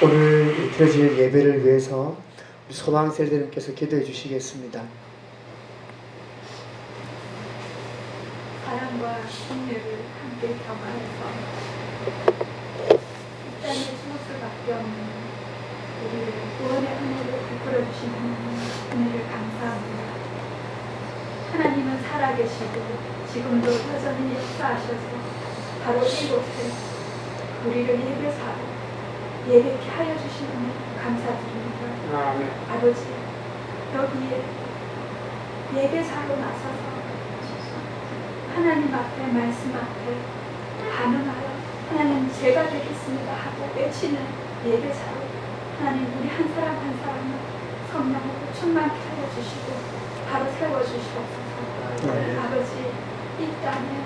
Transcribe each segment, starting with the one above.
오늘 드려질 예배를 위해서 소방셀들님께서 기도해 주시겠습니다. 사랑과 긍휼을 함께 경험해서 이 땅에 죽을 수밖에 없는 우리를 구원의 은혜를 베풀어 주신 은혜를 감사합니다. 하나님은 살아계시고 지금도 여전히 역사하셔서 바로 이곳에 우리를 예배사로 예배케 하여 주신 은혜 감사드립니다. 아버지, 여기에 예배사로 나서서 하나님 앞에 말씀 앞에 반응하여 하나님 제가 되겠습니다 하고 외치는 예배사로 하나님 우리 한 사람 한 사람을 성령으로 충만케 하여 주시고 바로 세워주시옵소서. 아버지, 이 땅에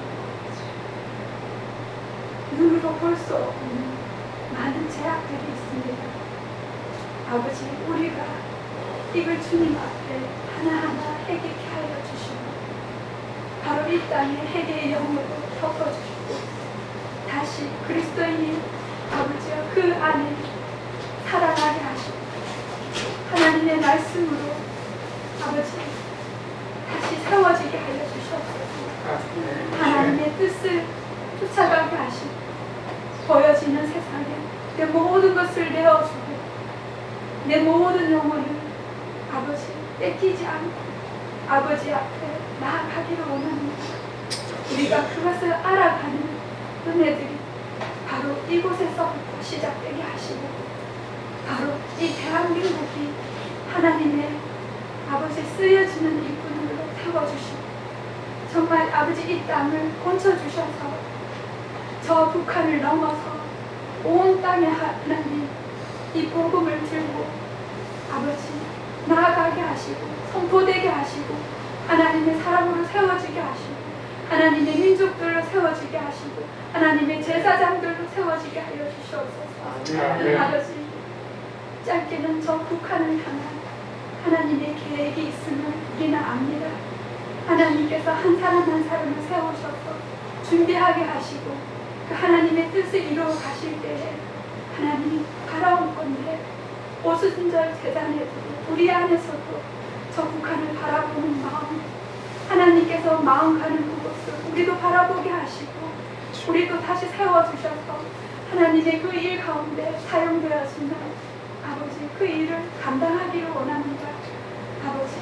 눈으로 볼 수 없는 많은 제약들이 있습니다. 아버지, 우리가 이걸 주님 앞에 하나하나 해결케 하여 주시고 바로 이 땅에 회개의 영으로 덮어주시고 다시 그리스도인이 아버지와 그 안에 살아나게 하시고 하나님의 말씀으로 아버지 다시 세워지게 하여 주시옵소서. 하나님의 뜻을 쫓아가게 하시고 보여지는 세상에 내 모든 것을 내어주고 내 모든 영혼을 아버지 뺏기지 않고 아버지 앞에 나아가기를 원합니다. 우리가 그것을 알아가는 은혜들이 바로 이곳에서부터 시작되게 하시고 바로 이 대한민국이 하나님의 아버지 쓰여지는 일꾼으로 세워주시고 정말 아버지 이 땅을 건져주셔서 저 북한을 넘어서 온 땅에 하나님 이 복음을 들고 아버지 나아가게 하시고 선포되게 하시고 하나님의 사람으로 세워지게 하시고 하나님의 민족들로 세워지게 하시고 하나님의 제사장들로 세워지게 하여 주시옵소서. 아버지, 짧게는 저 북한을 향한 하나님의 계획이 있음을 우리는 압니다. 하나님께서 한 사람 한 사람을 세우셔서 준비하게 하시고 그 하나님의 뜻을 이루어 가실 때에 하나님 바라온 건데 오순절 재단에도 우리 안에서도 저 북한을 바라보는 마음 하나님께서 마음 가는 그곳을 우리도 바라보게 하시고 우리도 다시 세워주셔서 하나님의 그 일 가운데 사용되어지는 아버지 그 일을 감당하기를 원합니다. 아버지,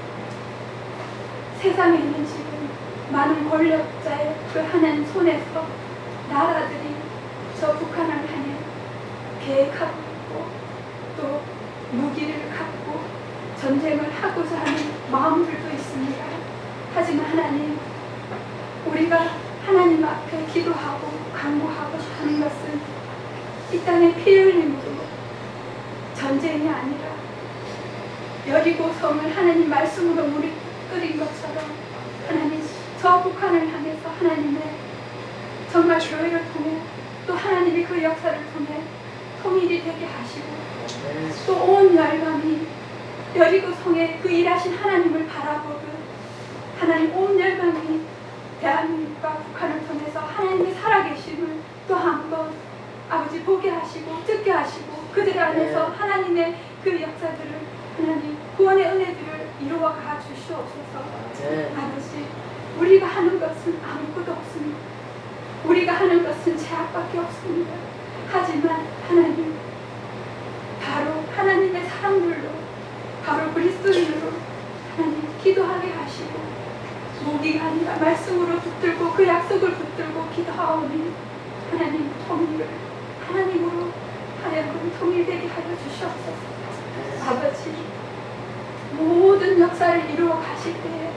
세상에 있는 지금 많은 권력자의 그 하나님 손에서 나라들이 저 북한을 향해 계획하고 있고 또 무기를 갖고 전쟁을 하고자 하는 마음들도 있습니다. 하지만 하나님, 우리가 하나님 앞에 기도하고 간구하고 하는 것은 이 땅에 피 흘림으로 전쟁이 아니라 여리고 성을 하나님 말씀으로 물이 끓인 것처럼 하나님 저 북한을 향해서 하나님의 정말 교회를 통해 또 하나님이 그 역사를 통해 통일이 되게 하시고 또 온 열방이 여리고 성에 그 일하신 하나님을 바라보듯 하나님 온 열방이 대한민국과 북한을 통해서 하나님의 살아계심을 또 한 번 아버지 보게 하시고 듣게 하시고 그들 안에서 하나님의 그 역사들을 하나님 구원의 은혜들을 이루어 가 주시옵소서. 아버지, 우리가 하는 것은 아무것도 없습니다. 우리가 하는 것은 제약밖에 없습니다. 하지만 하나님, 바로 하나님의 사람들로 바로 그리스도인으로 하나님 기도하게 하시고 무기가 아니라 말씀으로 붙들고 그 약속을 붙들고 기도하오니 하나님 통일을 하나님으로 하여금 통일되게 하여 주시옵소서. 아버지, 모든 역사를 이루어 가실 때에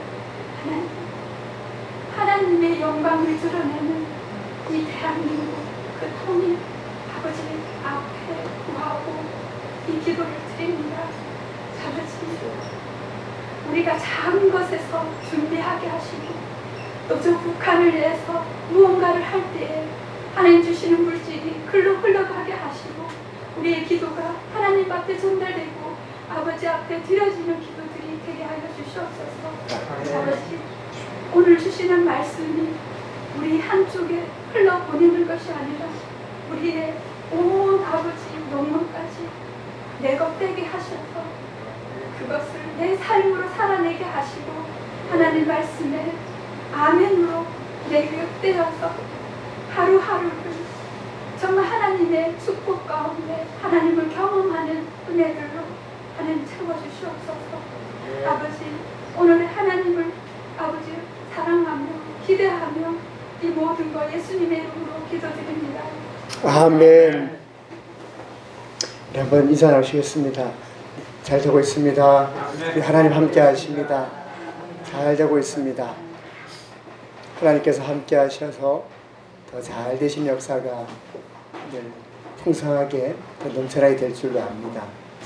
하나님의 영광을 드러내는 이 대한민국 그 통일 아버지 앞에 구하고 이 기도를 드립니다. 아버지, 우리가 작은 것에서 준비하게 하시고 또 저 북한을 위해서 무언가를 할 때에 하나님 주시는 물질이 글로 흘러가게 하시고 우리의 기도가 하나님 앞에 전달되고 아버지 앞에 드려지는 기도들이 되게 하여 주시옵소서. 아버지, 오늘 주시는 말씀이 우리 한쪽에 흘러보내는 것이 아니라 우리의 온 아버지 영혼까지 내 것 되게 하셔서 그것을 내 삶으로 살아내게 하시고 하나님 말씀에 아멘으로 내게 엎드려서 하루하루를 정말 하나님의 축복 가운데 하나님을 경험하는 은혜들로 하나님 채워주시옵소서. 아버지, 오늘 하나님을 아버지 사랑하며 기대하며 이 모든 것 예수님의 이름으로 기도드립니다. 아멘. 네, 한번 인사 나누시겠습니다. 잘 되고 있습니다. 우리 하나님 함께 하십니다. 잘 되고 있습니다. 하나님께서 함께 하셔서 더 잘 되신 역사가 늘 풍성하게 더 넘쳐나게 될 줄로 압니다.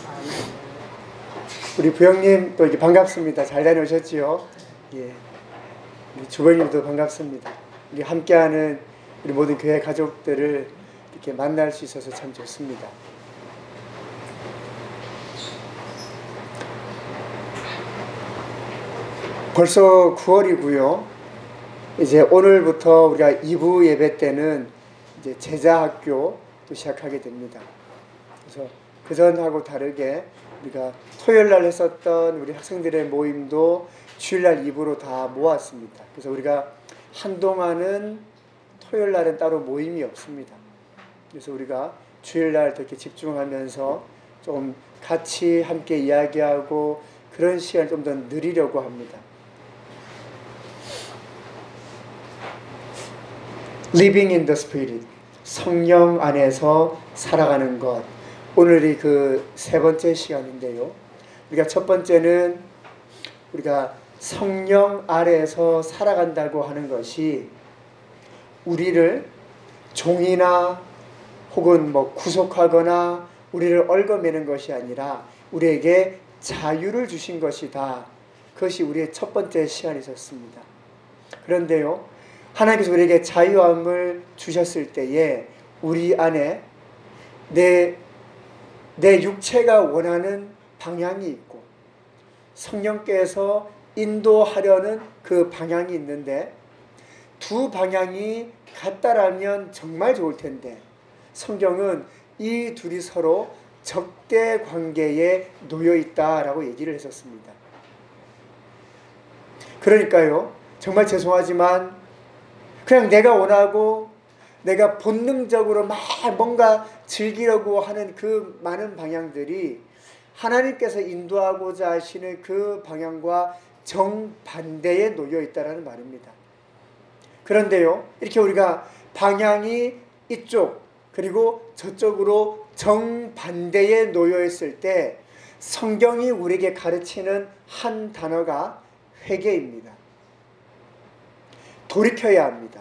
우리 부형님 또 이렇게 반갑습니다. 잘 다녀오셨지요? 예. 우리 주부님도 반갑습니다. 우리 함께하는 우리 모든 교회 가족들을 이렇게 만날 수 있어서 참 좋습니다. 벌써 9월이고요. 이제 오늘부터 우리가 2부 예배 때는 이제 제자학교 또 시작하게 됩니다. 그래서 그전하고 다르게 우리가 토요일 날 했었던 우리 학생들의 모임도 주일 날 2부로 다 모았습니다. 그래서 우리가 한동안은 토요일 날은 따로 모임이 없습니다. 그래서 우리가 주일 날 이렇게 집중하면서 좀 같이 함께 이야기하고 그런 시간을 좀 더 누리려고 합니다. Living in the Spirit, 성령 안에서 살아가는 것. 오늘이 그 세 번째 시간인데요. 우리가 첫 번째는 우리가 성령 아래에서 살아간다고 하는 것이 우리를 종이나 혹은 구속하거나 우리를 얽어매는 것이 아니라 우리에게 자유를 주신 것이다. 그것이 우리의 첫 번째 시간이었습니다. 그런데요, 하나님께서 우리에게 자유함을 주셨을 때에 우리 안에 내 육체가 원하는 방향이 있고 성령께서 인도하려는 그 방향이 있는데 두 방향이 같다라면 정말 좋을 텐데 성경은 이 둘이 서로 적대 관계에 놓여 있다라고 얘기를 했었습니다. 그러니까요, 정말 죄송하지만 그냥 내가 원하고 내가 본능적으로 막 뭔가 즐기려고 하는 그 많은 방향들이 하나님께서 인도하고자 하시는 그 방향과 정반대에 놓여 있다는 말입니다. 그런데요, 이렇게 우리가 방향이 이쪽 그리고 저쪽으로 정반대에 놓여 있을 때 성경이 우리에게 가르치는 한 단어가 회개입니다. 돌이켜야 합니다.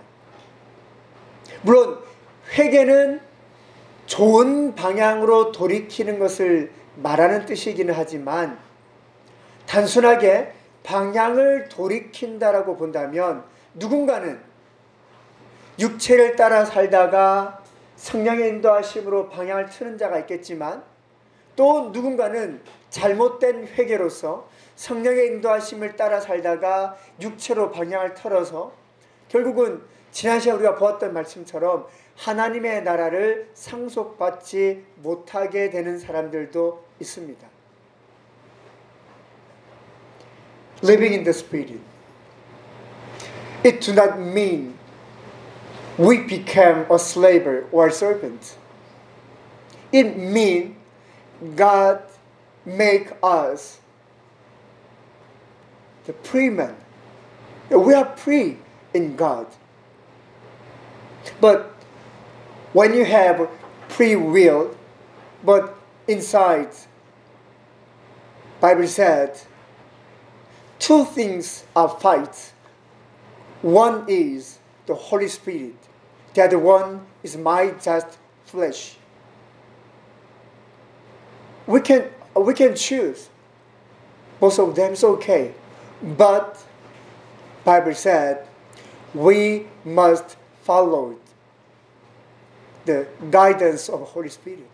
물론 회개는 좋은 방향으로 돌이키는 것을 말하는 뜻이기는 하지만 단순하게 방향을 돌이킨다라고 본다면 누군가는 육체를 따라 살다가 성령의 인도하심으로 방향을 트는 자가 있겠지만 또 누군가는 잘못된 회개로서 성령의 인도하심을 따라 살다가 육체로 방향을 틀어서 결국은 지난 시간 우리가 보았던 말씀처럼 하나님의 나라를 상속받지 못하게 되는 사람들도 있습니다. Living in the Spirit. It do not mean we became a slave or a servant. It means God make us the free man. We are free in God. But when you have free will, but inside, Bible said, two things are fight. One is the Holy Spirit. The other one is my just flesh. We can choose. Both of them is okay. But Bible said we must follow the guidance of the Holy Spirit.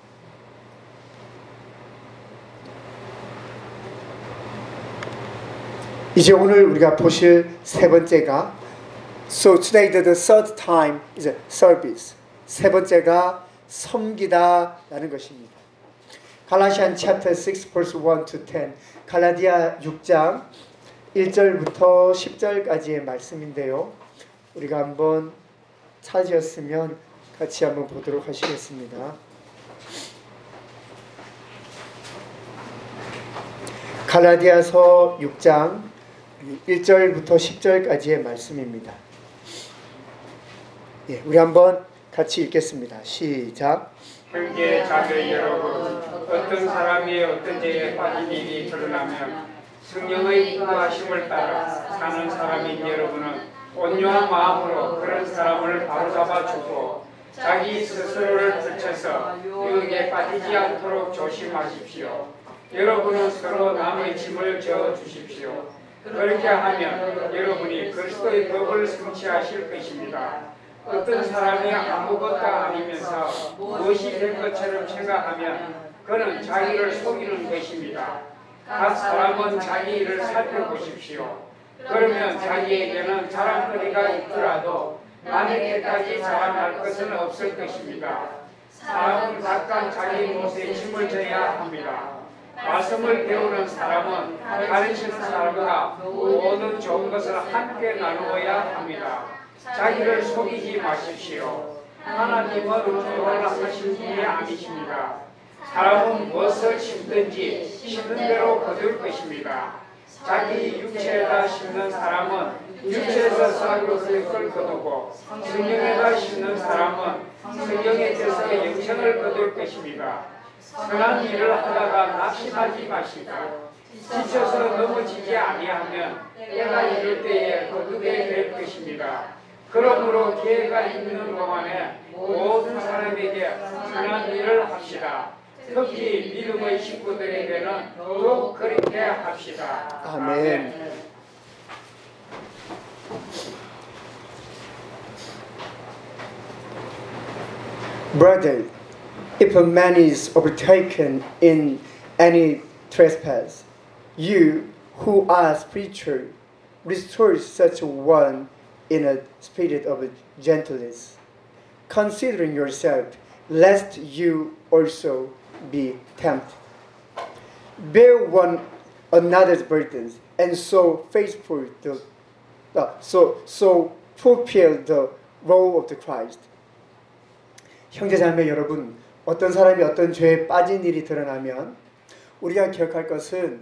이제 오늘 우리가 보실 세 번째가 So today the third time is a service. 세 번째가 섬기다라는 것입니다. 갈라디안 chapter 6 verse 1 to 10. 갈라디아 6장 1절부터 10절까지의 말씀인데요. 우리가 한번 찾으셨으면 같이 한번 보도록 하시겠습니다. 갈라디아서 6장 1절부터 10절까지의 말씀입니다. 예, 우리 한번 같이 읽겠습니다. 시작. 형제 자매 여러분, 어떤 사람이 어떤 죄에 빠진 일이 드러나면 성령의 인도하심을 따라 사는 사람인 여러분은 온유한 마음으로 그런 사람을 바로잡아 주고 자기 스스로를 들쳐서 유혹에 빠지지 않도록 조심하십시오. 여러분은 서로 남의 짐을 져 주십시오. 그렇게 하면 여러분이 그리스도의 법을 성취하실 것입니다. 어떤 사람이 아무것도 아니면서 무엇이 된 것처럼 생각하면 그는 자기를 속이는 것입니다. 각 사람은 자기 일을 살펴보십시오. 그러면 자기에게는 자랑거리가 있더라도 남에게까지 자랑할 것은 없을 것입니다. 사람은 각각 자기 몫에 짐을 져야 합니다. 말씀을 배우는 사람은 가르치는 사람과 모든 좋은 것을 함께 나누어야 합니다. 자기를 속이지 마십시오. 하나님은 우주를 하신 분이 아니십니다. 사람은 무엇을 심든지 심는 대로 거둘 것입니다. 자기 육체에다 심는 사람은 육체에서 썩을 것을 거두고 성령에다 심는 사람은 성령에 대해서 영생을 거둘 것입니다. 선한 일을 하다가 낙심하지 마시고 지쳐서 넘어지지 아니하면 때가 이를 때에 거두게 될 것입니다. 그러므로 기회가 있는 동안에 모든 사람에게 선한 일을 합시다. 특히 믿음의 식구들에게는 더욱 그렇게 합시다. 아멘. Brother, if a man is overtaken in any trespass, you who are spiritual, restore such one in a spirit of gentleness, considering yourself, lest you also be tempted. Bear one another's burdens, and so fulfill the role of the Christ. 형제자매 여러분, 어떤 사람이 어떤 죄에 빠진 일이 드러나면 우리가 기억할 것은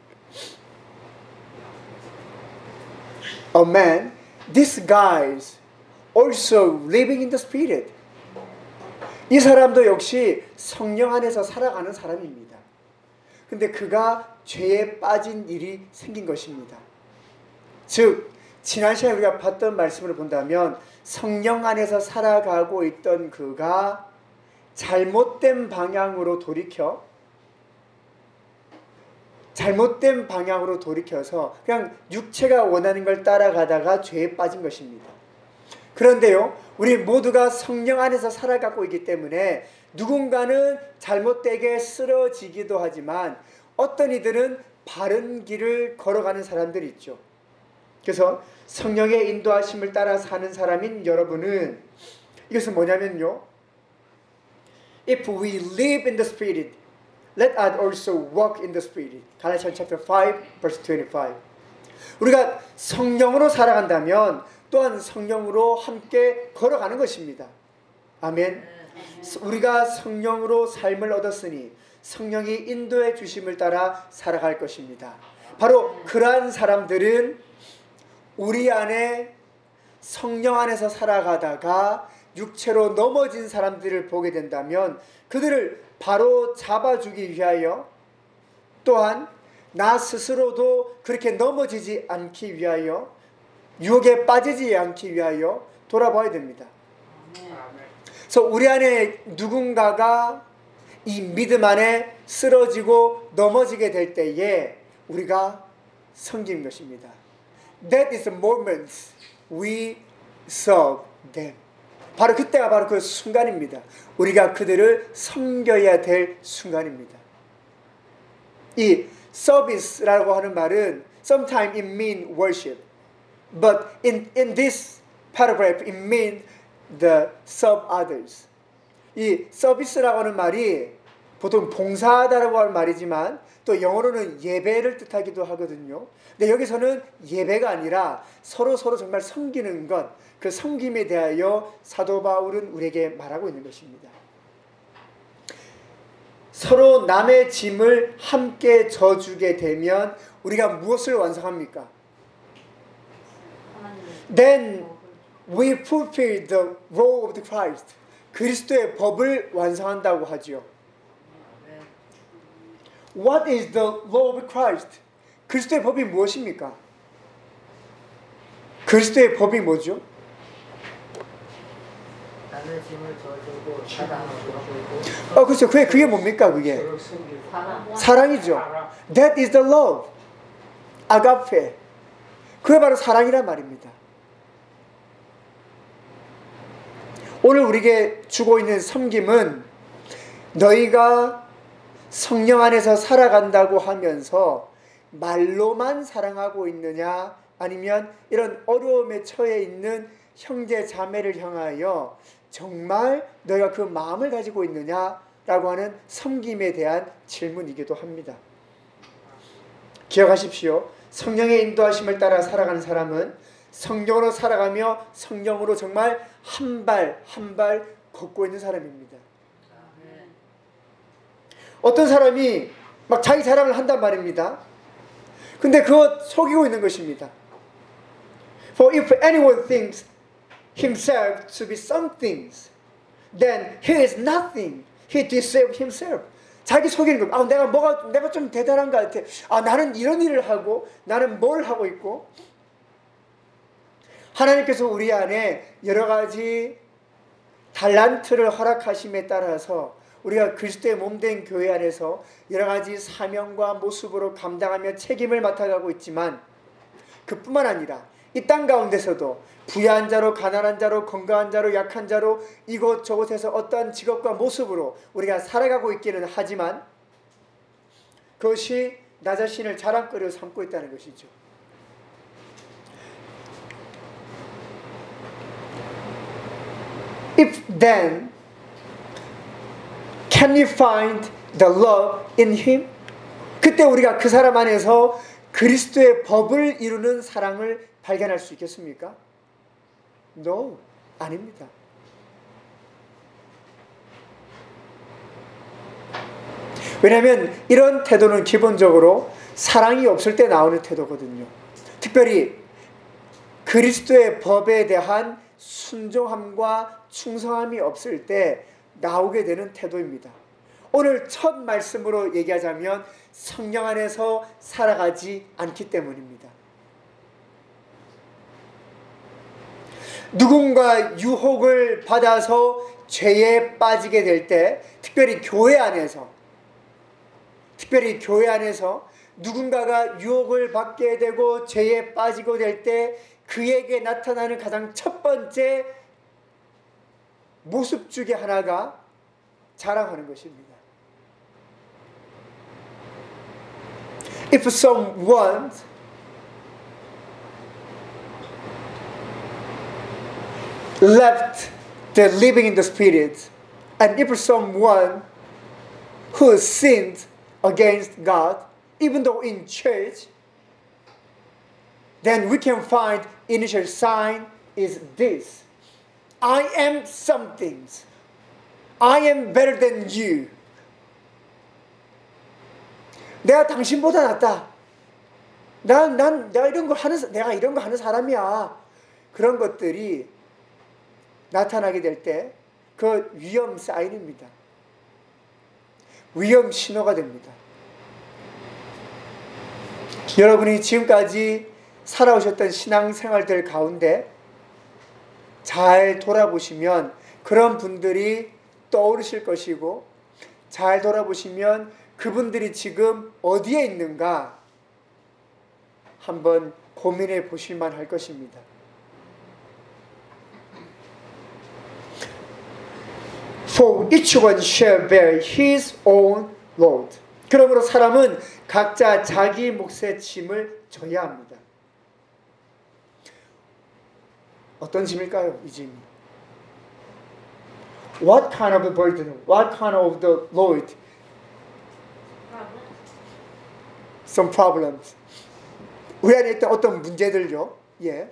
a man, this guy's also living in the Spirit. 이 사람도 역시 성령 안에서 살아가는 사람입니다. 근데 그가 죄에 빠진 일이 생긴 것입니다. 즉, 지난 시간에 우리가 봤던 말씀을 본다면 성령 안에서 살아가고 있던 그가 잘못된 방향으로 돌이켜서 그냥 육체가 원하는 걸 따라가다가 죄에 빠진 것입니다. 그런데요, 우리 모두가 성령 안에서 살아가고 있기 때문에 누군가는 잘못되게 쓰러지기도 하지만 어떤 이들은 바른 길을 걸어가는 사람들이 있죠. 그래서 성령의 인도하심을 따라 사는 사람인 여러분은 이것은 뭐냐면요, if we live in the Spirit, let us also walk in the Spirit. 갈라디아 chapter 5 verse 25. 우리가 성령으로 살아간다면 또한 성령으로 함께 걸어가는 것입니다. 아멘. 우리가 성령으로 삶을 얻었으니 성령이 인도해 주심을 따라 살아갈 것입니다. 바로 그러한 사람들은 우리 안에 성령 안에서 살아가다가 육체로 넘어진 사람들을 보게 된다면 그들을 바로 잡아주기 위하여, 또한 나 스스로도 그렇게 넘어지지 않기 위하여, 유혹에 빠지지 않기 위하여 돌아봐야 됩니다. 그래서 우리 안에 누군가가 이 믿음 안에 쓰러지고 넘어지게 될 때에 우리가 섬기는 것입니다. That is the moment we serve them. 바로 그때가 바로 그 순간입니다. 우리가 그들을 섬겨야 될 순간입니다. 이 service라고 하는 말은 sometimes it means worship, but in this paragraph it means the serve others. 이 서비스라고 하는 말이 보통 봉사하다라고 하는 말이지만 또 영어로는 예배를 뜻하기도 하거든요. 근데 여기서는 예배가 아니라 서로 정말 섬기는 것, 그 섬김에 대하여 사도 바울은 우리에게 말하고 있는 것입니다. 서로 남의 짐을 함께 져주게 되면 우리가 무엇을 완성합니까? Then we fulfill the role of the Christ. 그리스도의 법을 완성한다고 하지요. What is the law of Christ? 그리스도의 법이 무엇입니까? 그리스도의 법이 뭐죠? 남의 짐을 져주고 사랑하고. 그렇죠. 그게 뭡니까? 그게 사랑이죠. That is the love. 아가페. 그게 바로 사랑이란 말입니다. 오늘 우리에게 주고 있는 섬김은 너희가 성령 안에서 살아간다고 하면서 말로만 사랑하고 있느냐, 아니면 이런 어려움에 처해 있는 형제 자매를 향하여 정말 너희가 그 마음을 가지고 있느냐라고 하는 섬김에 대한 질문이기도 합니다. 기억하십시오. 성령의 인도하심을 따라 살아가는 사람은 성령으로 살아가며 성령으로 정말 한 발 한 발 걷고 있는 사람입니다. 어떤 사람이 막 자기 자랑을 한단 말입니다. 근데 그것 속이고 있는 것입니다. For if anyone thinks himself to be some things, then he is nothing. He deceives himself. 자기 속이는 거. 내가 좀 대단한 것 같아. 나는 이런 일을 하고, 나는 뭘 하고 있고. 하나님께서 우리 안에 여러 가지 달란트를 허락하심에 따라서 우리가 그리스도의 몸된 교회 안에서 여러 가지 사명과 모습으로 감당하며 책임을 맡아가고 있지만, 그뿐만 아니라 이 땅 가운데서도 부유한 자로 가난한 자로 건강한 자로 약한 자로 이곳저곳에서 어떠한 직업과 모습으로 우리가 살아가고 있기는 하지만 그것이 나 자신을 자랑거리로 삼고 있다는 것이죠. If then can we find the love in him? 그때 우리가 그 사람 안에서 그리스도의 법을 이루는 사랑을 발견할 수 있겠습니까? No, 아닙니다. 왜냐하면 이런 태도는 기본적으로 사랑이 없을 때 나오는 태도거든요. 특별히 그리스도의 법에 대한 순종함과 충성함이 없을 때 나오게 되는 태도입니다. 오늘 첫 말씀으로 얘기하자면 성령 안에서 살아가지 않기 때문입니다. 누군가 유혹을 받아서 죄에 빠지게 될 때, 특별히 교회 안에서 누군가가 유혹을 받게 되고 죄에 빠지고 될 때 그에게 나타나는 가장 첫 번째 모습 중에 하나가 자랑하는 것입니다. If someone left the living in the spirit, and if someone who sinned against God, even though in church, then we can find initial sign is this: I am something. I am better than you. 내가 당신보다 낫다. 내가 이런 거 하는 사람이야. 그런 것들이 나타나게 될 때 그 위험 사인입니다. 위험 신호가 됩니다. 여러분이 지금까지 살아오셨던 신앙생활들 가운데 잘 돌아보시면 그런 분들이 떠오르실 것이고, 잘 돌아보시면 그분들이 지금 어디에 있는가 한번 고민해 보실만 할 것입니다. For each one shall bear his own load. 그러므로 사람은 각자 자기 몫의 짐을 져야 합니다. 어떤 짐일까요? 이 짐이 What kind of a burden? What kind of the load? Some problems. 우리 안에 있던 어떤 문제들요. 예.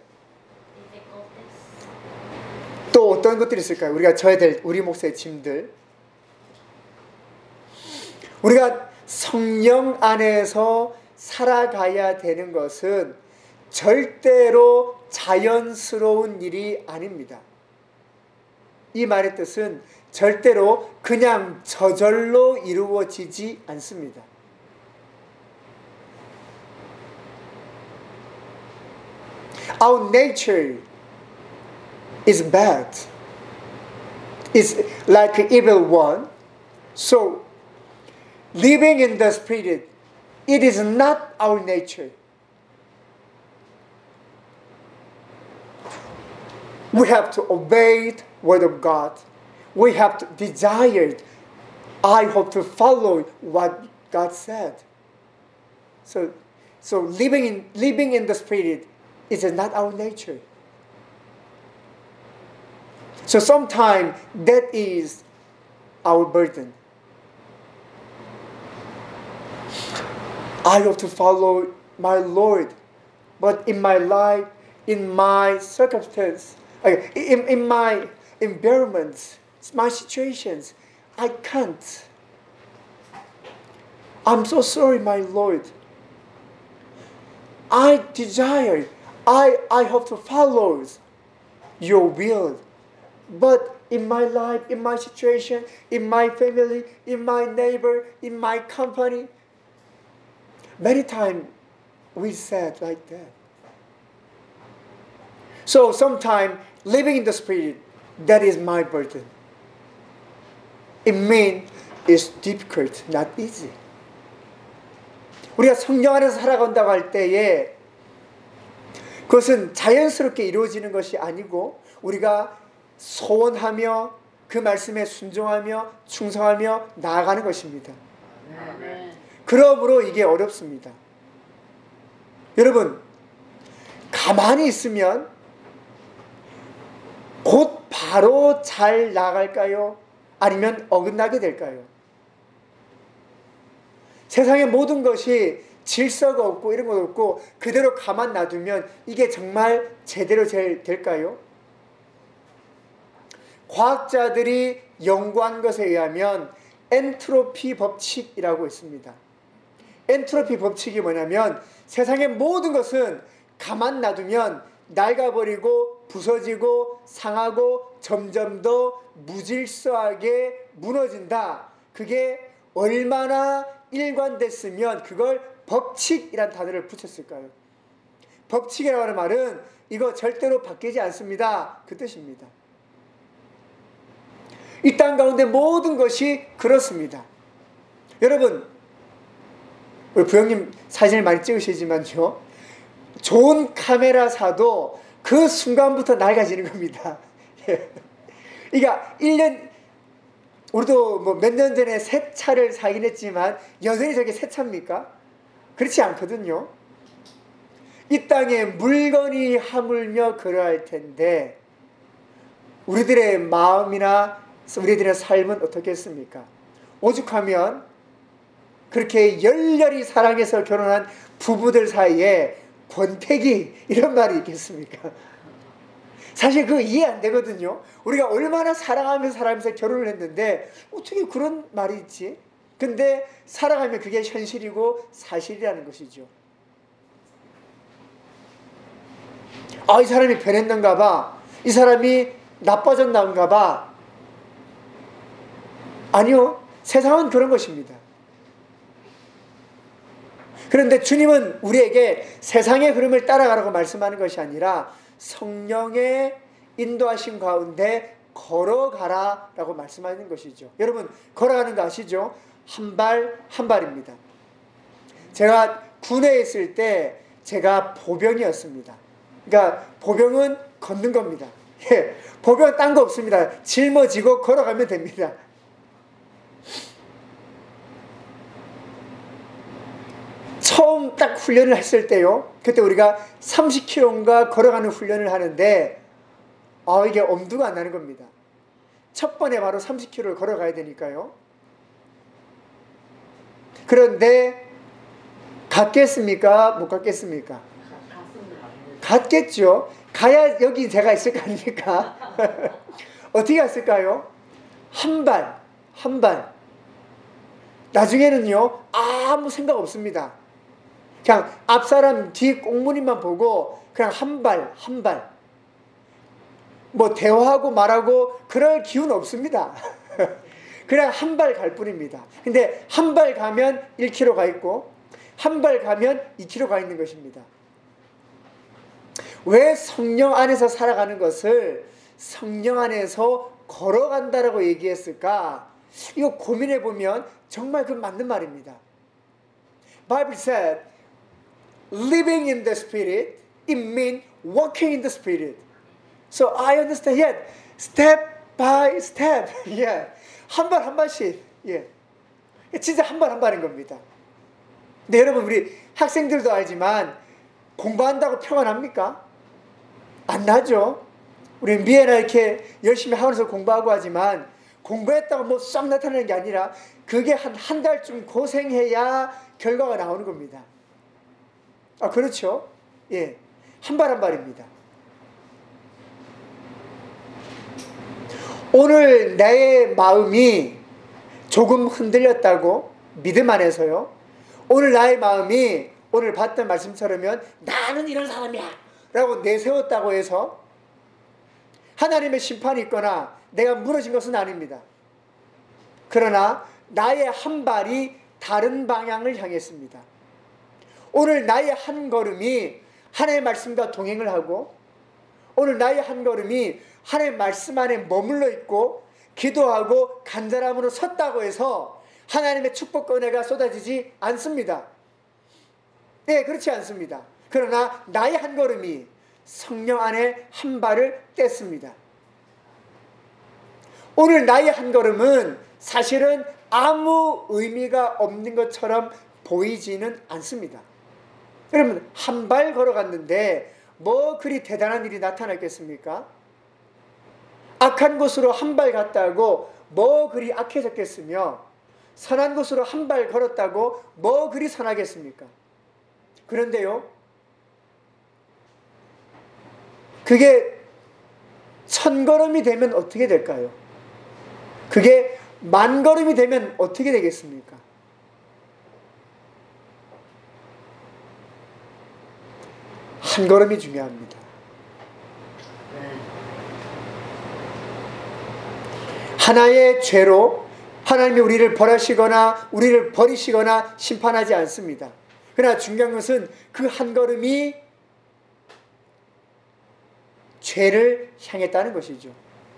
또 어떤 것들이 있을까요? 우리가 져야 될 우리 몫의 짐들. 우리가 성령 안에서 살아가야 되는 것은 절대로 자연스러운 일이 아닙니다. 이 말의 뜻은 절대로 그냥 저절로 이루어지지 않습니다. Our nature is bad. It's like an evil one. So, living in the Spirit, it is not our nature. We have to obey the word of God. We have to desire. I hope to follow what God said. So living in the Spirit is not our nature. So sometimes that is our burden. I have to follow my Lord, but in my life, in my circumstance, in my environments, my situations, I can't. I'm so sorry, my Lord. I desire, I hope to follow your will. But in my life, in my situation, in my family, in my neighbor, in my company, many times we said like that. So sometimes living in the Spirit, that is my burden. It means it's difficult, not easy. 우리가 성령 안에서 살아간다고 할 때에 그것은 자연스럽게 이루어지는 것이 아니고 우리가 소원하며 그 말씀에 순종하며 충성하며 나아가는 것입니다. 그러므로 이게 어렵습니다. 여러분, 가만히 있으면 곧 바로 잘 나갈까요? 아니면 어긋나게 될까요? 세상의 모든 것이 질서가 없고 이런 것 없고 그대로 가만 놔두면 이게 정말 제대로 될까요? 과학자들이 연구한 것에 의하면 엔트로피 법칙이라고 있습니다. 엔트로피 법칙이 뭐냐면 세상의 모든 것은 가만 놔두면 낡아버리고 부서지고 상하고 점점 더 무질서하게 무너진다. 그게 얼마나 일관됐으면 그걸 법칙이란 단어를 붙였을까요? 법칙이라고 하는 말은 이거 절대로 바뀌지 않습니다. 그 뜻입니다. 이 땅 가운데 모든 것이 그렇습니다. 여러분, 우리 부형님 사진을 많이 찍으시지만요, 좋은 카메라 사도 그 순간부터 낡아지는 겁니다. 그러니까 1년, 우리도 뭐 몇 년 전에 새 차를 사긴 했지만 여전히 저게 새 차입니까? 그렇지 않거든요. 이 땅에 물건이 하물며 그러할 텐데 우리들의 마음이나 우리들의 삶은 어떻겠습니까? 오죽하면 그렇게 열렬히 사랑해서 결혼한 부부들 사이에 권태기 이런 말이 있겠습니까? 사실 그거 이해 안 되거든요. 우리가 얼마나 사랑하면서 살아가면서 결혼을 했는데 어떻게 그런 말이 있지? 근데 살아가면 그게 현실이고 사실이라는 것이죠. 이 사람이 변했는가 봐. 이 사람이 나빠졌는가 봐. 아니요. 세상은 그런 것입니다. 그런데 주님은 우리에게 세상의 흐름을 따라가라고 말씀하는 것이 아니라 성령의 인도하심 가운데 걸어가라 라고 말씀하는 것이죠. 여러분, 걸어가는 거 아시죠? 한 발 한 발입니다. 제가 군에 있을 때 제가 보병이었습니다. 그러니까 보병은 걷는 겁니다. 보병은 딴 거 없습니다. 짊어지고 걸어가면 됩니다. 처음 딱 훈련을 했을 때요, 그때 우리가 30km인가 걸어가는 훈련을 하는데 이게 엄두가 안 나는 겁니다. 첫 번에 바로 30km를 걸어가야 되니까요. 그런데 갔겠습니까? 못 갔겠습니까? 갔겠죠. 가야 여기 제가 있을 거 아닙니까? 어떻게 갔을까요? 한 발. 나중에는요, 아무 생각 없습니다. 그냥 앞사람 뒤 꽁무니만 보고 그냥 한 발. 뭐 대화하고 말하고 그럴 기운 없습니다. 그냥 한 발 갈 뿐입니다. 근데 한 발 가면 1km 가 있고 한 발 가면 2km 가 있는 것입니다. 왜 성령 안에서 살아가는 것을 성령 안에서 걸어간다라고 얘기했을까? 이거 고민해 보면 정말 그 맞는 말입니다. Bible said, living in the Spirit, it means walking in the Spirit. So I understand, yeah, step by step, yeah, 한 발 한 발씩, yeah, 진짜 한 발 한 발인 겁니다. 근데 여러분, 우리 학생들도 알지만 공부한다고 표가 납니까? 안 나죠. 우리 미애나 이렇게 열심히 학원에서 공부하고 하지만 공부했다고 뭐 싹 나타나는 게 아니라 그게 한 달쯤 고생해야 결과가 나오는 겁니다. 아, 그렇죠? 예, 한 발 한 발입니다. 오늘 나의 마음이 조금 흔들렸다고 믿음 안에서요. 오늘 나의 마음이 오늘 봤던 말씀처럼면 나는 이런 사람이야 라고 내세웠다고 해서 하나님의 심판이 있거나 내가 무너진 것은 아닙니다. 그러나 나의 한 발이 다른 방향을 향했습니다. 오늘 나의 한 걸음이 하나님의 말씀과 동행을 하고 오늘 나의 한 걸음이 하나님의 말씀 안에 머물러 있고 기도하고 간절함으로 섰다고 해서 하나님의 축복과 은혜가 쏟아지지 않습니다. 네, 그렇지 않습니다. 그러나 나의 한 걸음이 성령 안에 한 발을 뗐습니다. 오늘 나의 한 걸음은 사실은 아무 의미가 없는 것처럼 보이지는 않습니다. 여러분, 한 발 걸어갔는데 뭐 그리 대단한 일이 나타났겠습니까? 악한 곳으로 한 발 갔다고 뭐 그리 악해졌겠으며 선한 곳으로 한 발 걸었다고 뭐 그리 선하겠습니까? 그런데요, 그게 1000걸음이 되면 어떻게 될까요? 그게 10,000걸음이 되면 어떻게 되겠습니까? 한 걸음이 중요합니다. 하나의 죄로 하나님이 우리를 벌하시거나 우리를 버리시거나 심판하지 않습니다. 그러나 중요한 것은 그 한 걸음이 죄를 향했다는 것이죠.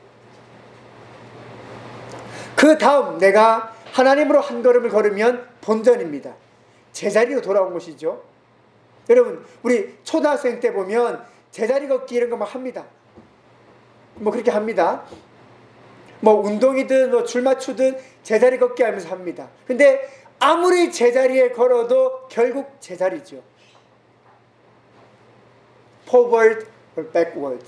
그 다음 내가 하나님으로 한 걸음을 걸으면 본전입니다. 제자리로 돌아온 것이죠. 여러분, 우리 초등학생 때 보면 제자리 걷기 이런 거 막 합니다. 뭐 그렇게 합니다. 뭐 운동이든 뭐 줄 맞추든 제자리 걷기 하면서 합니다. 근데 아무리 제자리에 걸어도 결국 제자리죠. Forward or backward.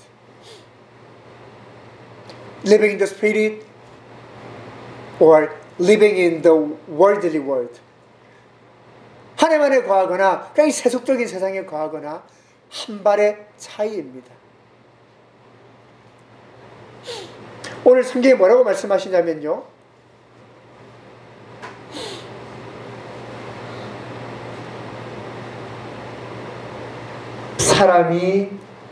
Living in the spirit or living in the worldly world. 하나님 안에 거하거나 그냥 이 세속적인 세상에 거하거나 한 발의 차이입니다. 오늘 성경에 뭐라고 말씀하시냐면요, 사람이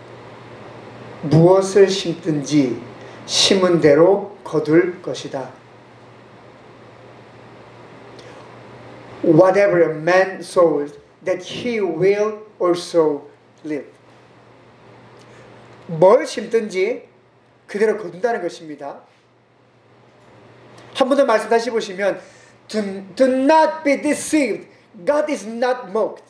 무엇을 심든지 심은 대로 거둘 것이다. Whatever a man sows, that he will also live. 뭘 심든지 그대로 거둔다는 것입니다. 한 번 더 말씀 다시 보시면 Do not be deceived. God is not mocked.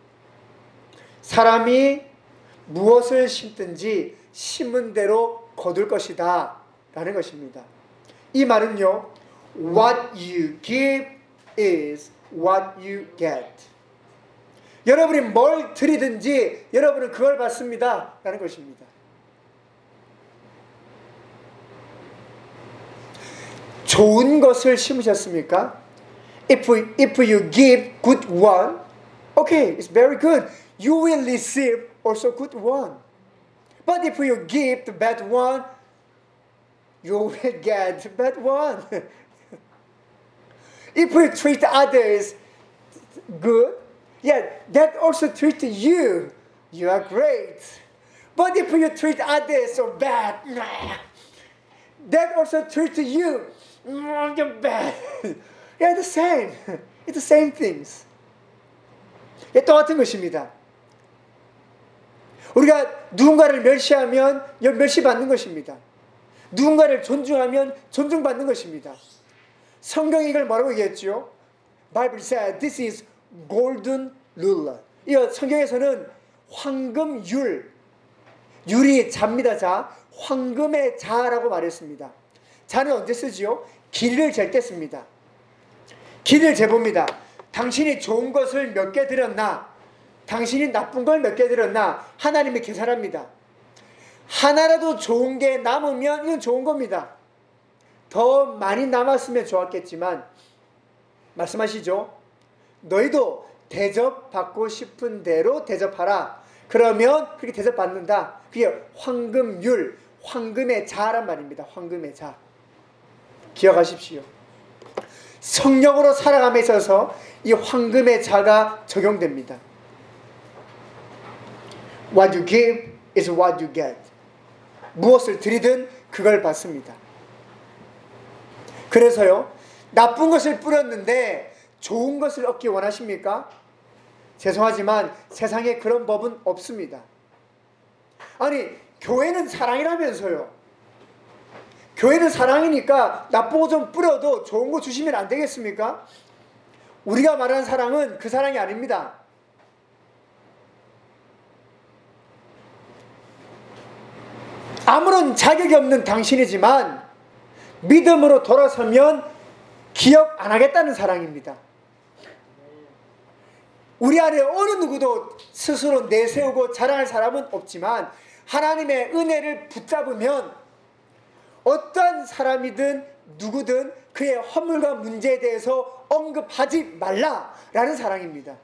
사람이 무엇을 심든지 심은 대로 거둘 것이다 라는 것입니다. 이 말은요, What you give is what you get. 여러분이 뭘 드리든지 여러분은 그걸 받습니다 라는 것입니다. 좋은 것을 심으셨습니까? If you give good one, okay, it's very good. You will receive also good one. But if you give the bad one, you will get bad one. If you treat others good, yeah, that also treat you. You are great. But if you treat others so bad, that also treat you. You're bad. Yeah, the same. It's the same things. 똑같은 것입니다. 우리가 누군가를 멸시하면 멸시받는 것입니다. 누군가를 존중하면 존중받는 것입니다. 성경이 이걸 뭐라고 얘기했죠? Bible said this is golden rule. 이 성경에서는 황금율, 율이 자입니다. 자, 황금의 자라고 말했습니다. 자는 언제 쓰지요? 길이를 잴 때 씁니다. 길이를 재봅니다. 당신이 좋은 것을 몇 개 드렸나? 당신이 나쁜 걸 몇 개 드렸나? 하나님이 계산합니다. 하나라도 좋은 게 남으면 이건 좋은 겁니다. 더 많이 남았으면 좋았겠지만 말씀하시죠. 너희도 대접받고 싶은 대로 대접하라. 그러면 그렇게 대접받는다. 그게 황금율, 황금의 자란 말입니다. 황금의 자. 기억하십시오. 성령으로 살아감에 있어서 이 황금의 자가 적용됩니다. What you give is what you get. 무엇을 드리든 그걸 받습니다. 그래서요, 나쁜 것을 뿌렸는데 좋은 것을 얻기 원하십니까? 죄송하지만 세상에 그런 법은 없습니다. 아니, 교회는 사랑이라면서요. 교회는 사랑이니까 나쁜 거 좀 뿌려도 좋은 거 주시면 안 되겠습니까? 우리가 말하는 사랑은 그 사랑이 아닙니다. 아무런 자격이 없는 당신이지만 믿음으로 돌아서면 기억 안 하겠다는 사랑입니다. 우리 안에 어느 누구도 스스로 내세우고 자랑할 사람은 없지만 하나님의 은혜를 붙잡으면 어떠한 사람이든 누구든 그의 허물과 문제에 대해서 언급하지 말라라는 사랑입니다.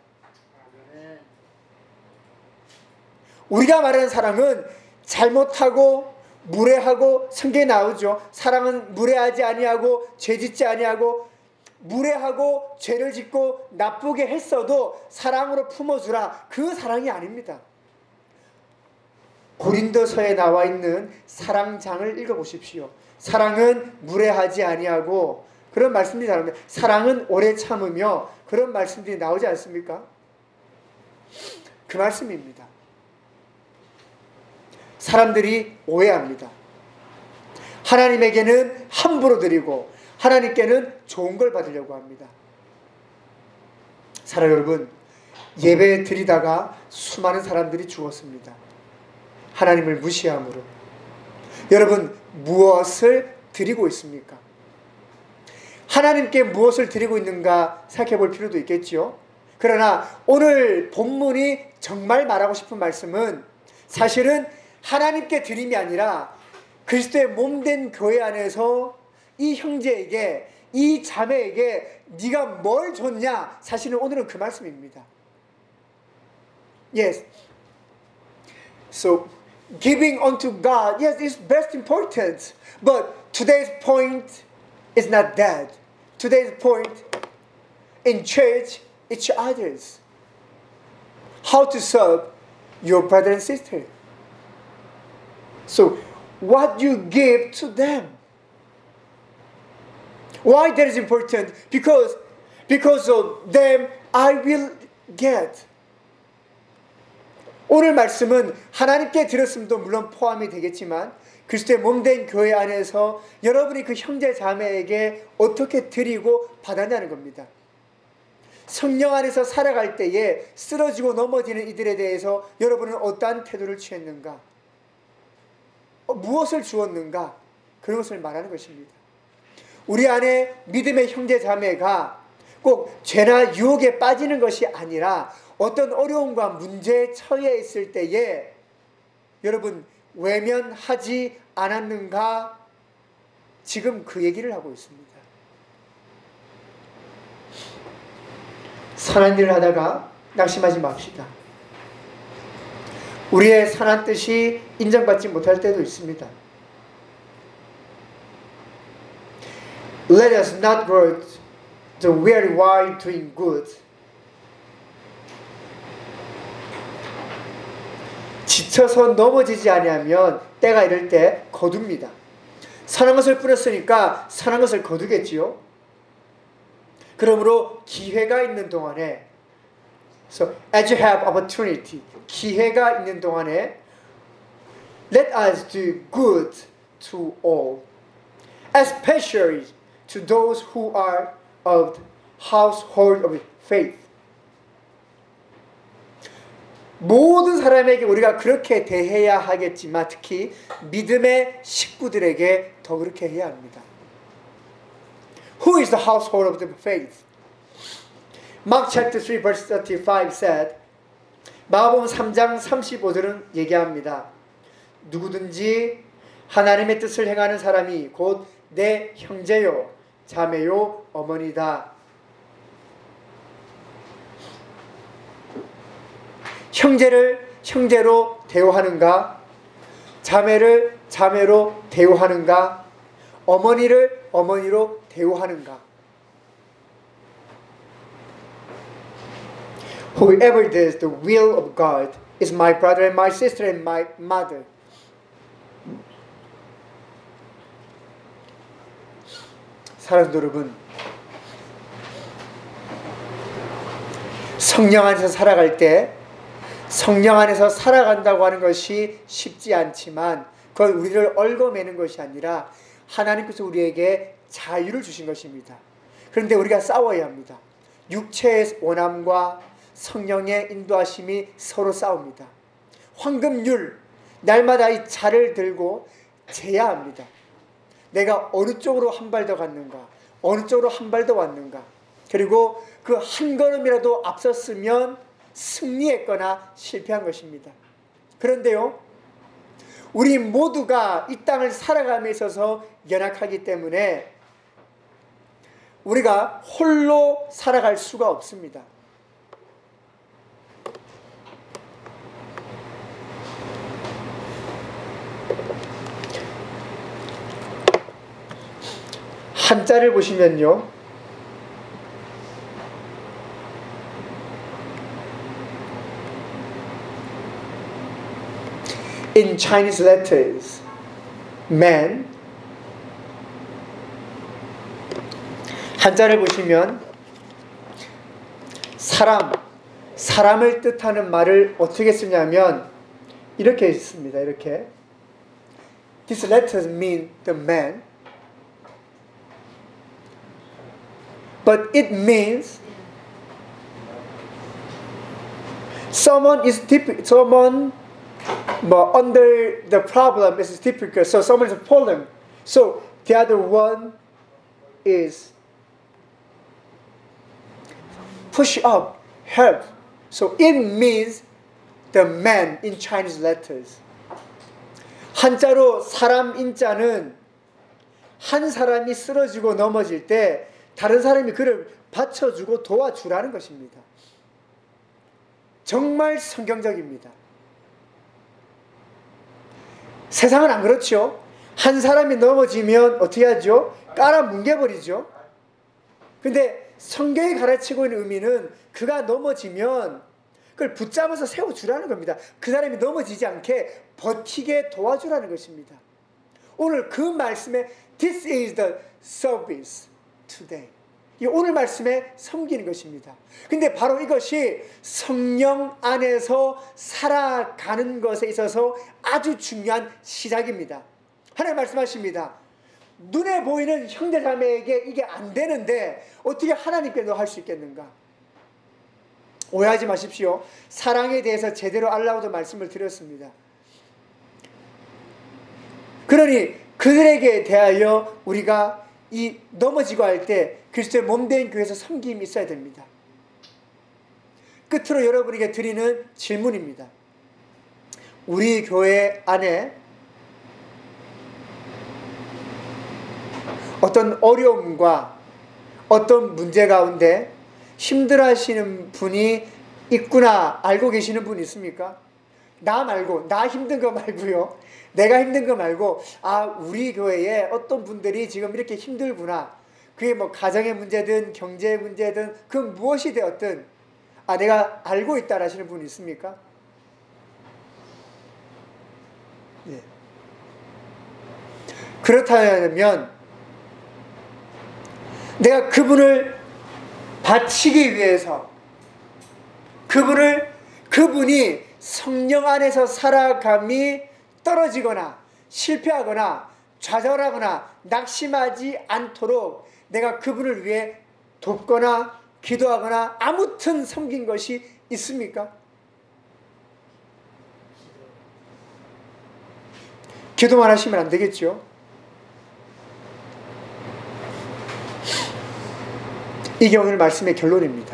우리가 말하는 사랑은 잘못하고 무례하고 성경에 나오죠. 사랑은 무례하지 아니하고 죄짓지 아니하고 무례하고 죄를 짓고 나쁘게 했어도 사랑으로 품어주라. 그 사랑이 아닙니다. 고린도서에 나와 있는 사랑장을 읽어보십시오. 사랑은 무례하지 아니하고 그런 말씀들이 나오는데 사랑은 오래 참으며 그런 말씀들이 나오지 않습니까? 그 말씀입니다. 사람들이 오해합니다. 하나님에게는 함부로 드리고 하나님께는 좋은 걸 받으려고 합니다. 사랑 여러분, 예배 드리다가 수많은 사람들이 죽었습니다. 하나님을 무시함으로. 여러분, 무엇을 드리고 있습니까? 하나님께 무엇을 드리고 있는가 생각해 볼 필요도 있겠지요. 그러나 오늘 본문이 정말 말하고 싶은 말씀은 사실은 하나님께 드림이 아니라 그리스도의 몸된 교회 안에서 이 형제에게 이 자매에게 네가 뭘 줬냐, 사실은 오늘은 그 말씀입니다. Yes. So giving unto God, yes, is best important. But today's point is not that. Today's point in church, each others. How to serve your brother and sister. So, what you give to them. Why that is important? Because of them I will get. 오늘 말씀은 하나님께 드렸음도 물론 포함이 되겠지만 그리스도의 몸된 교회 안에서 여러분이 그 형제 자매에게 어떻게 드리고 받았냐는 겁니다. 성령 안에서 살아갈 때에 쓰러지고 넘어지는 이들에 대해서 여러분은 어떠한 태도를 취했는가? 무엇을 주었는가? 그런 것을 말하는 것입니다. 우리 안에 믿음의 형제 자매가 꼭 죄나 유혹에 빠지는 것이 아니라 어떤 어려움과 문제에 처해 있을 때에 여러분 외면하지 않았는가? 지금 그 얘기를 하고 있습니다. 선한 일을 하다가 낙심하지 맙시다. 우리의 선한 뜻이 인정받지 못할 때도 있습니다. Let us not grow the weary while doing good. 지쳐서 넘어지지 아니하면 때가 이럴 때 거둡니다. 선한 것을 뿌렸으니까 선한 것을 거두겠지요. 그러므로 기회가 있는 동안에, so as you have opportunity, 기회가 있는 동안에 let us do good to all, especially to those who are of the household of faith. 모든 사람에게 우리가 그렇게 대해야 하겠지만 특히 믿음의 식구들에게 더 그렇게 해야 합니다. Who is the household of the faith? Mark chapter 3 verse 35 said, 마가복음 3장 35절은 얘기합니다. 누구든지 하나님의 뜻을 행하는 사람이 곧 내 형제요, 자매요, 어머니다. 형제를 형제로 대우하는가? 자매를 자매로 대우하는가? 어머니를 어머니로 대우하는가? Whoever does the will of God is my brother and my sister and my mother. 사랑하는 여러분, 성령 안에서 살아갈 때 성령 안에서 살아간다고 하는 것이 쉽지 않지만 그건 우리를 얽어매는 것이 아니라 하나님께서 우리에게 자유를 주신 것입니다. 그런데 우리가 싸워야 합니다. 육체의 원함과 성령의 인도하심이 서로 싸웁니다. 황금률, 날마다 이 자를 들고 재야 합니다. 내가 어느 쪽으로 한 발 더 갔는가, 어느 쪽으로 한 발 더 왔는가, 그리고 그 한 걸음이라도 앞섰으면 승리했거나 실패한 것입니다. 그런데요, 우리 모두가 이 땅을 살아감에 있어서 연약하기 때문에 우리가 홀로 살아갈 수가 없습니다. 한자를 보시면요, in Chinese letters, man, 한자를 보시면 사람을 뜻하는 말을 어떻게 쓰냐면 이렇게 있습니다. 이렇게 These letters mean the man, but it means someone under the problem is difficult, so someone is fallen. So the other one is push up, help. So it means the man in Chinese letters. 한자로 사람 인자는 한 사람이 쓰러지고 넘어질 때 다른 사람이 그를 받쳐주고 도와주라는 것입니다. 정말 성경적입니다. 세상은 안 그렇죠. 한 사람이 넘어지면 어떻게 하죠? 깔아 뭉개버리죠. 근데 성경이 가르치고 있는 의미는 그가 넘어지면 그걸 붙잡아서 세워주라는 겁니다. 그 사람이 넘어지지 않게 버티게 도와주라는 것입니다. 오늘 그 말씀에 This is the service today. 이 오늘 말씀에 섬기는 것입니다. 근데 바로 이것이 성령 안에서 살아가는 것에 있어서 아주 중요한 시작입니다. 하나님 말씀하십니다. 눈에 보이는 형제자매에게 이게 안 되는데 어떻게 하나님께 너 할 수 있겠는가? 오해하지 마십시오. 사랑에 대해서 제대로 알라고도 말씀을 드렸습니다. 그러니 그들에게 대하여 우리가 이 넘어지고 할 때 그리스도의 몸된 교회에서 섬김이 있어야 됩니다. 끝으로 여러분에게 드리는 질문입니다. 우리 교회 안에 어떤 어려움과 어떤 문제 가운데 힘들어하시는 분이 있구나 알고 계시는 분 있습니까? 나 말고, 나 힘든 거 말고요. 내가 힘든 거 말고, 아, 우리 교회에 어떤 분들이 지금 이렇게 힘들구나. 그게 뭐 가정의 문제든 경제의 문제든 그 무엇이 되었든 아, 내가 알고 있다 하시는 분 있습니까? 네. 그렇다면 내가 그분을 바치기 위해서 그분이 성령 안에서 살아감이 떨어지거나 실패하거나 좌절하거나 낙심하지 않도록 내가 그분을 위해 돕거나 기도하거나 아무튼 섬긴 것이 있습니까? 기도만 하시면 안 되겠죠. 이게 오늘 말씀의 결론입니다.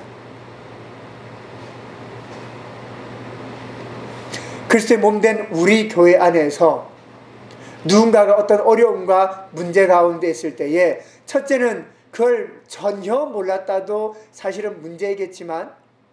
그리스도의 몸된 우리 교회 안에서 누군가가 어떤 어려움과 문제 가운데 있을 때에 첫째는 그걸 전혀 몰랐다도 사실은 문제이겠지만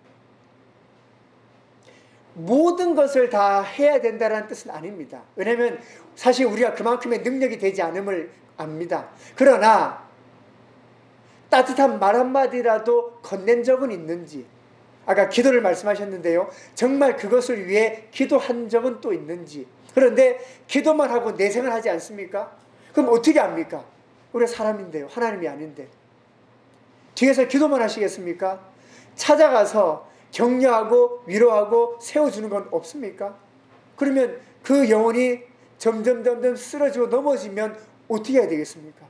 모든 것을 다 해야 된다는 뜻은 아닙니다. 왜냐하면 사실 우리가 그만큼의 능력이 되지 않음을 압니다. 그러나 따뜻한 말 한마디라도 건넨 적은 있는지, 아까 기도를 말씀하셨는데요, 정말 그것을 위해 기도한 적은 또 있는지. 그런데 기도만 하고 내생을 하지 않습니까? 그럼 어떻게 합니까? 우리가 사람인데요, 하나님이 아닌데. 뒤에서 기도만 하시겠습니까? 찾아가서 격려하고 위로하고 세워주는 건 없습니까? 그러면 그 영혼이 점점 쓰러지고 넘어지면 어떻게 해야 되겠습니까?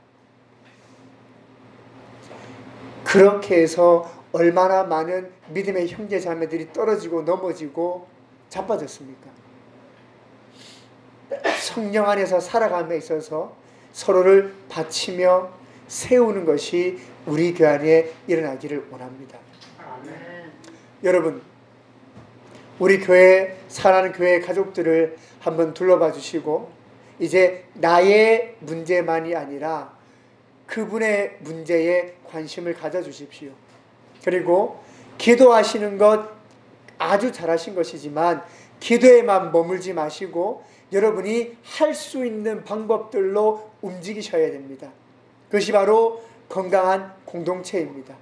그렇게 해서 얼마나 많은 믿음의 형제 자매들이 떨어지고 넘어지고 자빠졌습니까? 성령 안에서 살아감에 있어서 서로를 바치며 세우는 것이 우리 교회 안에 일어나기를 원합니다. 아멘. 여러분, 우리 교회 사랑하는 교회 가족들을 한번 둘러봐 주시고 이제 나의 문제만이 아니라 그분의 문제에 관심을 가져주십시오. 그리고 기도하시는 것 아주 잘하신 것이지만 기도에만 머물지 마시고 여러분이 할 수 있는 방법들로 움직이셔야 됩니다. 그것이 바로 건강한 공동체입니다.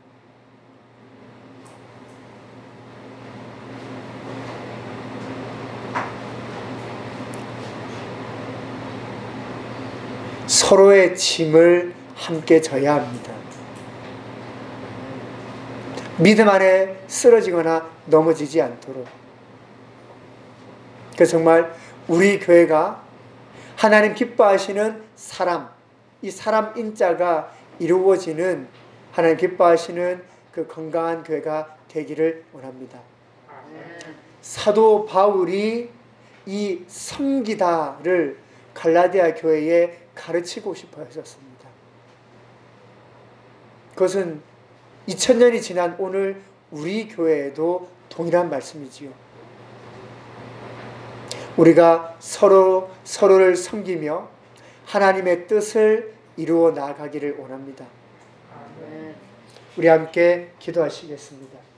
서로의 짐을 함께 져야 합니다. 믿음 안에 쓰러지거나 넘어지지 않도록. 그래서 정말 우리 교회가 하나님 기뻐하시는 사람, 이 사람 인자가 이루어지는 하나님 기뻐하시는 그 건강한 교회가 되기를 원합니다. 사도 바울이 이 섬기다를 갈라디아 교회에 가르치고 싶어 했었습니다. 그것은 2000년이 지난 오늘 우리 교회에도 동일한 말씀이지요. 우리가 서로를 섬기며 하나님의 뜻을 이루어 나가기를 원합니다. 우리 함께 기도하시겠습니다.